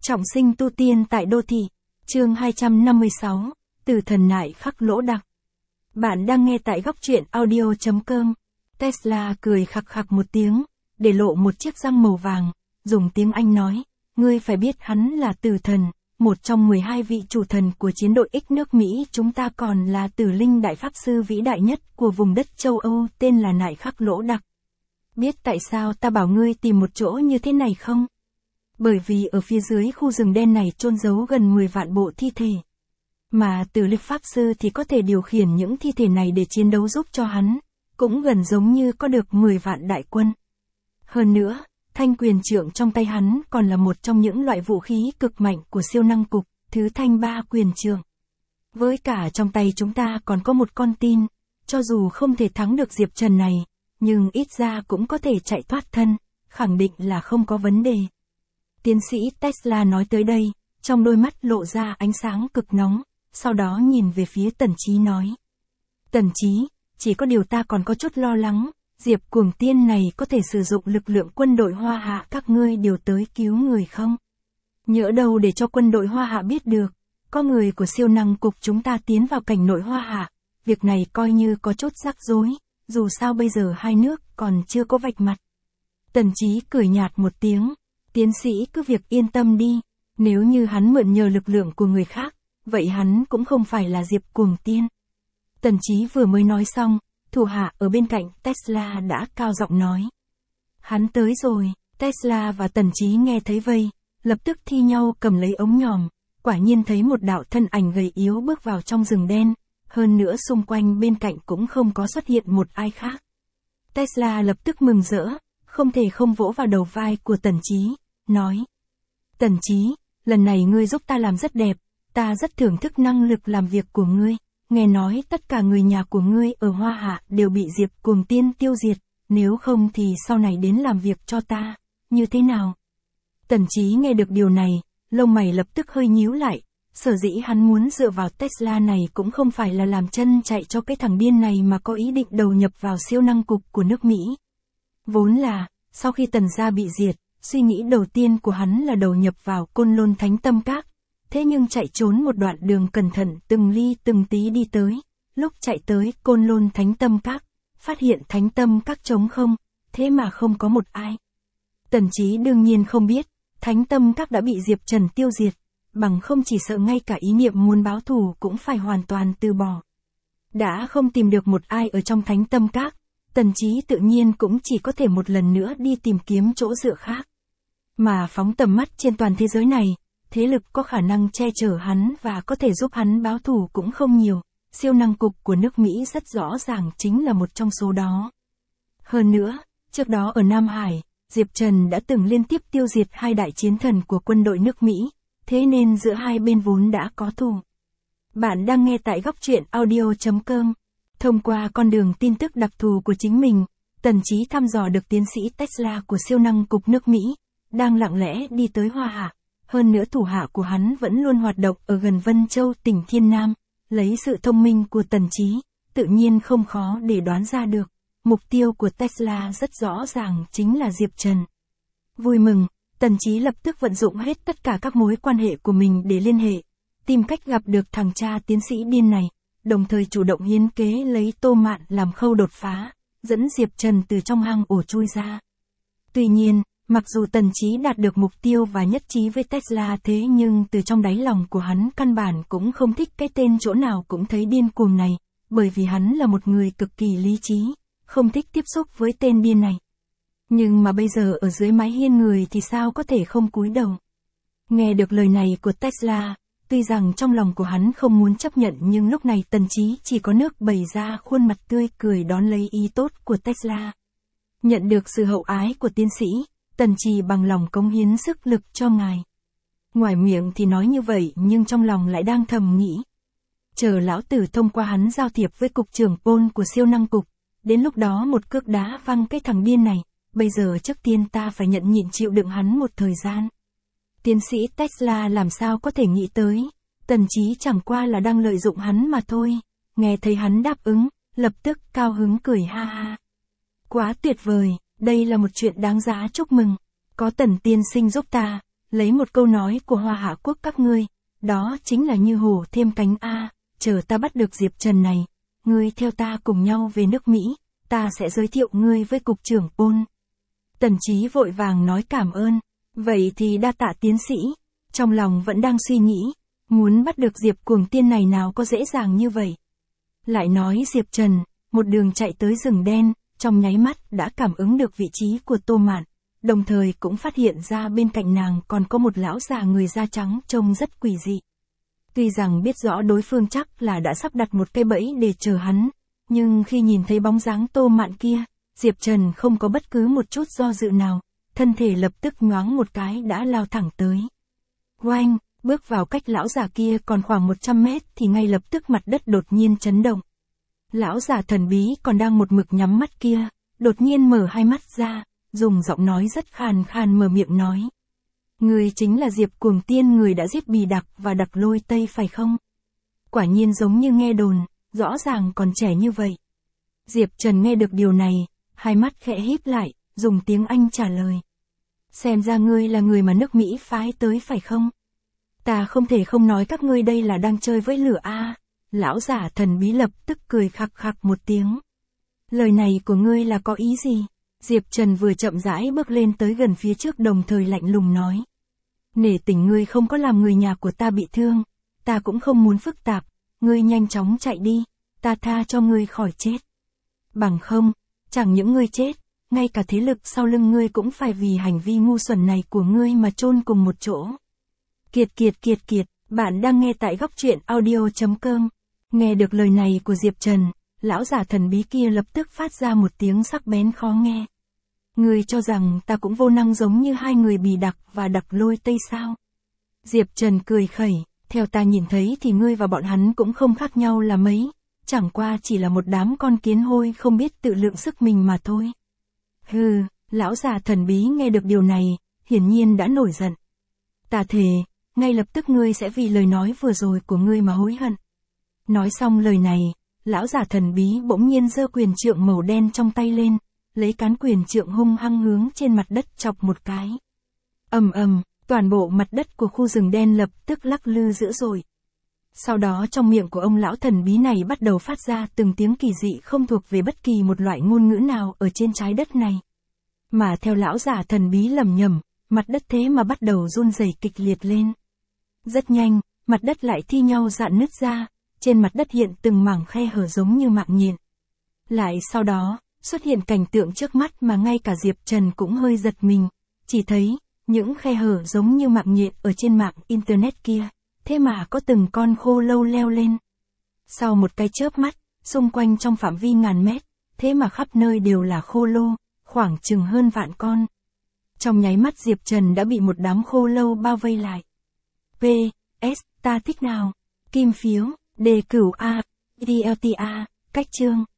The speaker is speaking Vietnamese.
Trọng sinh tu tiên tại đô thị. Chương 256, Từ thần nại khắc lỗ đặc. Bạn đang nghe tại góc truyện audio.com. Tesla cười khặc khặc một tiếng, để lộ một chiếc răng màu vàng, dùng tiếng Anh nói, ngươi phải biết hắn là Tử Thần, một trong 12 vị chủ thần của chiến đội X nước Mỹ, chúng ta còn là Tử Linh đại pháp sư vĩ đại nhất của vùng đất châu Âu, tên là nại khắc lỗ đặc. Biết tại sao ta bảo ngươi tìm một chỗ như thế này không? Bởi vì ở phía dưới khu rừng đen này chôn giấu gần 10 vạn bộ thi thể. Mà Tử Linh pháp sư thì có thể điều khiển những thi thể này để chiến đấu giúp cho hắn, cũng gần giống như có được 10 vạn đại quân. Hơn nữa, thanh quyền trượng trong tay hắn còn là một trong những loại vũ khí cực mạnh của siêu năng cục, thứ thanh ba quyền trượng. Với cả trong tay chúng ta còn có một con tin, cho dù không thể thắng được Diệp Trần này, nhưng ít ra cũng có thể chạy thoát thân, khẳng định là không có vấn đề. Tiến sĩ Tesla nói tới đây, trong đôi mắt lộ ra ánh sáng cực nóng, sau đó nhìn về phía Tần Chí nói. Tần Chí, chỉ có điều ta còn có chút lo lắng, Diệp Cuồng Tiên này có thể sử dụng lực lượng quân đội Hoa Hạ các ngươi điều tới cứu người không? Nhỡ đâu để cho quân đội Hoa Hạ biết được, có người của siêu năng cục chúng ta tiến vào cảnh nội Hoa Hạ, việc này coi như có chút rắc rối, dù sao bây giờ hai nước còn chưa có vạch mặt. Tần Chí cười nhạt một tiếng. Tiến sĩ cứ việc yên tâm đi, nếu như hắn mượn nhờ lực lượng của người khác, vậy hắn cũng không phải là Diệp Cuồng Tiên. Tần Chí vừa mới nói xong, thủ hạ ở bên cạnh Tesla đã cao giọng nói. Hắn tới rồi, Tesla và Tần Chí nghe thấy vây, lập tức thi nhau cầm lấy ống nhòm, quả nhiên thấy một đạo thân ảnh gầy yếu bước vào trong rừng đen, hơn nữa xung quanh bên cạnh cũng không có xuất hiện một ai khác. Tesla lập tức mừng rỡ, không thể không vỗ vào đầu vai của Tần Chí, nói. Tần Chí, lần này ngươi giúp ta làm rất đẹp, ta rất thưởng thức năng lực làm việc của ngươi, nghe nói tất cả người nhà của ngươi ở Hoa Hạ đều bị Diệp Cuồng Tiên tiêu diệt, nếu không thì sau này đến làm việc cho ta, như thế nào? Tần Chí nghe được điều này, lông mày lập tức hơi nhíu lại, sở dĩ hắn muốn dựa vào Tesla này cũng không phải là làm chân chạy cho cái thằng điên này mà có ý định đầu nhập vào siêu năng cục của nước Mỹ. Vốn là, sau khi Tần gia bị diệt, suy nghĩ đầu tiên của hắn là đầu nhập vào Côn Lôn Thánh Tâm Các, thế nhưng chạy trốn một đoạn đường cẩn thận từng ly từng tí đi tới, lúc chạy tới Côn Lôn Thánh Tâm Các, phát hiện Thánh Tâm Các trống không, thế mà không có một ai. Tần Chí đương nhiên không biết, Thánh Tâm Các đã bị Diệp Trần tiêu diệt, bằng không chỉ sợ ngay cả ý niệm muốn báo thù cũng phải hoàn toàn từ bỏ. Đã không tìm được một ai ở trong Thánh Tâm Các, Tần Chí tự nhiên cũng chỉ có thể một lần nữa đi tìm kiếm chỗ dựa khác. Mà phóng tầm mắt trên toàn thế giới này, thế lực có khả năng che chở hắn và có thể giúp hắn báo thù cũng không nhiều, siêu năng cục của nước Mỹ rất rõ ràng chính là một trong số đó. Hơn nữa, trước đó ở Nam Hải, Diệp Trần đã từng liên tiếp tiêu diệt hai đại chiến thần của quân đội nước Mỹ, thế nên giữa hai bên vốn đã có thù. Bạn đang nghe tại góc truyện audio.com. Thông qua con đường tin tức đặc thù của chính mình, Tần Chí thăm dò được tiến sĩ Tesla của siêu năng cục nước Mỹ, đang lặng lẽ đi tới Hoa Hạ. Hơn nữa thủ hạ của hắn vẫn luôn hoạt động ở gần Vân Châu tỉnh Thiên Nam, lấy sự thông minh của Tần Chí, tự nhiên không khó để đoán ra được, mục tiêu của Tesla rất rõ ràng chính là Diệp Trần. Vui mừng, Tần Chí lập tức vận dụng hết tất cả các mối quan hệ của mình để liên hệ, tìm cách gặp được thằng cha tiến sĩ điên này, đồng thời chủ động hiến kế lấy Tô Mạn làm khâu đột phá, dẫn Diệp Trần từ trong hang ổ chui ra. Tuy nhiên, mặc dù Tần Chí đạt được mục tiêu và nhất trí với Tesla thế nhưng từ trong đáy lòng của hắn căn bản cũng không thích cái tên chỗ nào cũng thấy điên cuồng này, bởi vì hắn là một người cực kỳ lý trí, không thích tiếp xúc với tên điên này. Nhưng mà bây giờ ở dưới mái hiên người thì sao có thể không cúi đầu. Nghe được lời này của Tesla, tuy rằng trong lòng của hắn không muốn chấp nhận nhưng lúc này Tần Chí chỉ có nước bày ra khuôn mặt tươi cười đón lấy ý tốt của Tesla. Nhận được sự hậu ái của tiến sĩ, Tần Chí bằng lòng cống hiến sức lực cho ngài. Ngoài miệng thì nói như vậy nhưng trong lòng lại đang thầm nghĩ. Chờ lão tử thông qua hắn giao thiệp với cục trưởng Paul của siêu năng cục, đến lúc đó một cước đá văng cái thằng điên này, bây giờ trước tiên ta phải nhận nhịn chịu đựng hắn một thời gian. Tiến sĩ Tesla làm sao có thể nghĩ tới, Tần Chí chẳng qua là đang lợi dụng hắn mà thôi, nghe thấy hắn đáp ứng, lập tức cao hứng cười ha ha. Quá tuyệt vời, đây là một chuyện đáng giá chúc mừng, có Tần tiên sinh giúp ta, lấy một câu nói của Hoa Hạ Quốc các ngươi, đó chính là như hổ thêm cánh a, chờ ta bắt được Diệp Trần này, ngươi theo ta cùng nhau về nước Mỹ, ta sẽ giới thiệu ngươi với cục trưởng Paul. Tần Chí vội vàng nói cảm ơn, vậy thì đa tạ tiến sĩ, trong lòng vẫn đang suy nghĩ, muốn bắt được Diệp Cuồng Tiên này nào có dễ dàng như vậy. Lại nói Diệp Trần, một đường chạy tới rừng đen, trong nháy mắt đã cảm ứng được vị trí của Tô Mạn, đồng thời cũng phát hiện ra bên cạnh nàng còn có một lão già người da trắng trông rất quỷ dị. Tuy rằng biết rõ đối phương chắc là đã sắp đặt một cái bẫy để chờ hắn, nhưng khi nhìn thấy bóng dáng Tô Mạn kia, Diệp Trần không có bất cứ một chút do dự nào, thân thể lập tức nhoáng một cái đã lao thẳng tới. Oanh, bước vào cách lão già kia còn khoảng 100 mét thì ngay lập tức mặt đất đột nhiên chấn động. Lão già thần bí còn đang một mực nhắm mắt kia, đột nhiên mở hai mắt ra, dùng giọng nói rất khàn khàn mở miệng nói. Người chính là Diệp Cuồng Tiên, người đã giết Bì Đặc và Đặc Lôi Tây phải không? Quả nhiên giống như nghe đồn, rõ ràng còn trẻ như vậy. Diệp Trần nghe được điều này, hai mắt khẽ híp lại, dùng tiếng Anh trả lời. Xem ra ngươi là người mà nước Mỹ phái tới phải không? Ta không thể không nói các ngươi đây là đang chơi với lửa a. Lão giả thần bí lập tức cười khặc khặc một tiếng. Lời này của ngươi là có ý gì? Diệp Trần vừa chậm rãi bước lên tới gần phía trước đồng thời lạnh lùng nói. Nể tình ngươi không có làm người nhà của ta bị thương, ta cũng không muốn phức tạp, ngươi nhanh chóng chạy đi, ta tha cho ngươi khỏi chết. Bằng không, chẳng những ngươi chết, ngay cả thế lực sau lưng ngươi cũng phải vì hành vi ngu xuẩn này của ngươi mà chôn cùng một chỗ. Kiệt, bạn đang nghe tại góc truyện audio.com. Nghe được lời này của Diệp Trần, lão giả thần bí kia lập tức phát ra một tiếng sắc bén khó nghe. Ngươi cho rằng ta cũng vô năng giống như hai người Bì Đặc và Đặc Lôi Tây sao? Diệp Trần cười khẩy, theo ta nhìn thấy thì ngươi và bọn hắn cũng không khác nhau là mấy, chẳng qua chỉ là một đám con kiến hôi không biết tự lượng sức mình mà thôi. Hừ, lão già thần bí nghe được điều này, hiển nhiên đã nổi giận. Ta thề, ngay lập tức ngươi sẽ vì lời nói vừa rồi của ngươi mà hối hận. Nói xong lời này, lão già thần bí bỗng nhiên giơ quyền trượng màu đen trong tay lên, lấy cán quyền trượng hung hăng hướng trên mặt đất chọc một cái. Ầm ầm, toàn bộ mặt đất của khu rừng đen lập tức lắc lư dữ dội. Sau đó trong miệng của ông lão thần bí này bắt đầu phát ra từng tiếng kỳ dị không thuộc về bất kỳ một loại ngôn ngữ nào ở trên trái đất này. Mà theo lão già thần bí lẩm nhẩm, mặt đất thế mà bắt đầu run rẩy kịch liệt lên. Rất nhanh, mặt đất lại thi nhau rạn nứt ra, trên mặt đất hiện từng mảng khe hở giống như mạng nhện. Lại sau đó, xuất hiện cảnh tượng trước mắt mà ngay cả Diệp Trần cũng hơi giật mình, chỉ thấy, những khe hở giống như mạng nhện ở trên mạng Internet kia, thế mà có từng con khô lâu leo lên. Sau một cái chớp mắt, xung quanh trong phạm vi ngàn mét, thế mà khắp nơi đều là khô lô, khoảng chừng hơn vạn con. Trong nháy mắt Diệp Trần đã bị một đám khô lâu bao vây lại. P.S. Ta thích nào? Kim phiếu, đề cửu A, DLTA, cách chương.